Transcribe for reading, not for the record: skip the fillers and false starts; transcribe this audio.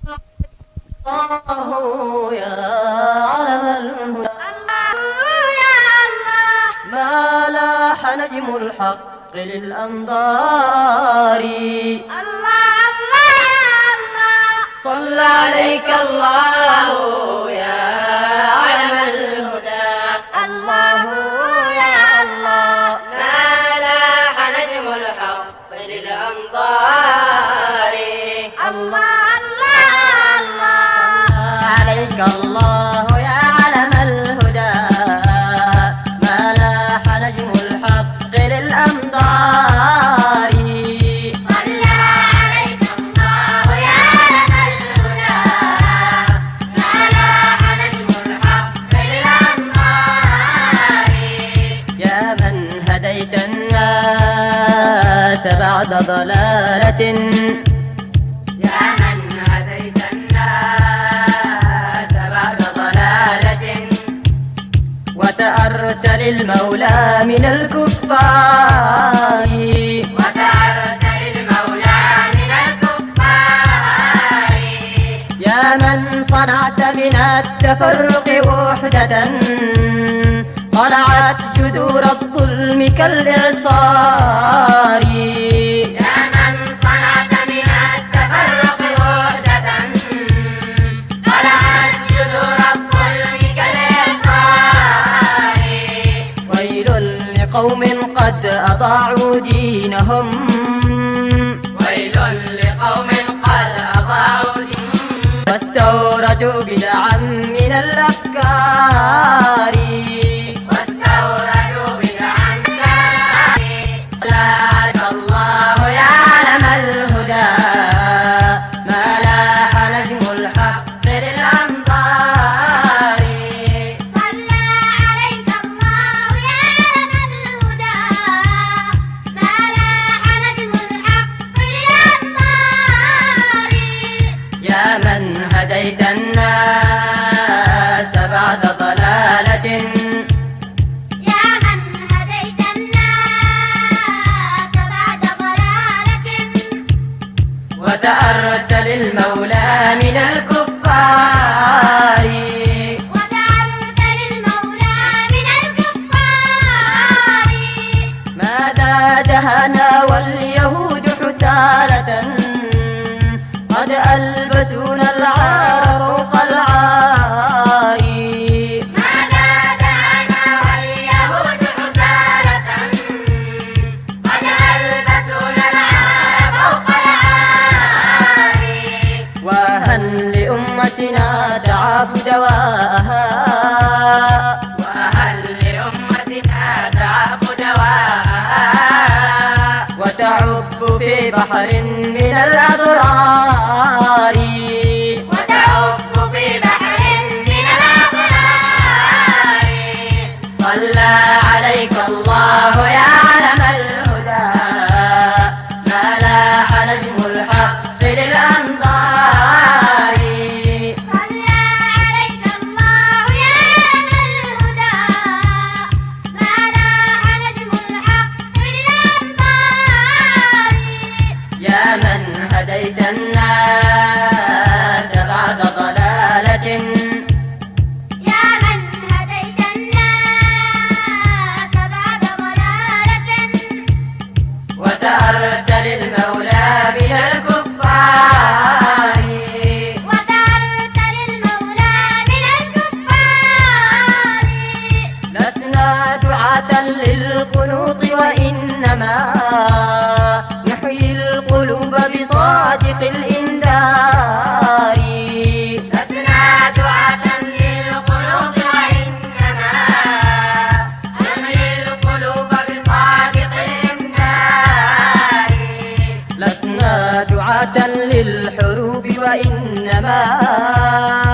الله يا علم الهدى، الله يا الله، ما لاح نجم الحق للأنظار. الله الله يا الله، صلى عليك الله يا علم الهدى. الله يا الله، ما لاح نجم الحق للأنظار. الله الله الله، عليك الله يا علم الهدى، ما لاح نجم الحق للأنظار. صلى عليك الله يا علم الهدى، ما لاح نجم الحق للأنوار. يا من هديت الناس بعد ضلالة، يا من هديت الناس بعد ضلالة، وتأرت للمولى من الكفار. وتعرت للمولى من الكفار. يا من صنعت من التفرق وحدة، طلعت جذور الظلم كالإعصار. يا من صنعت من التفرق وحدة، طلعت جذور الظلم كالإعصار. ويل لقوم قد أضاعوا دينهم، ويل لقوم قد أضاعوا دينهم، واستوردوا بدعا من الأفكار. واستوردوا بدعا كاري. لاح الله يا علم الهدى، ما لاح نجم الحق للأنظار. صلى عليك الله يا علم الهدى، ما لاح نجم الحق للأنوار. يا من هديت الناس بعد ضلالة، يا من هديت الناس بعد ضلالة، وتأرت للمولى من الكفار. وتعرت للمولى من الكفار. ماذا دهنا واليهود حثالة، قد ألبسونا العار فوق العار. ماذا دعنا واليهود حثالة، قد ألبسونا العار فوق العار. وهل لأمتنا تعاف دواءها، وهل لأمتنا تعب دواءها، وتعب في بحر من الأضرار. وتعب في بحر من الأضرار. صلى عليك الله يا علم الهدى، ما لاح نجم الحق للأنظار. صلى عليك الله يا علم الهدى، ما لاح نجم الحق للأنوار. يا من هديت الناس بعد ضلالة، يا من هديت الناس بعد ضلالة، وتأرت للمولى من الكفار. وتعرت للمولى من الكفار. لسنا دعاة للقنوط، وإنما نحيي القلوب بصادق الإنذار. لسنا دعاة للقلوب، وإنما نحيي القلوب بصادق الإنذار. لسنا دعاة للحروب، وإنما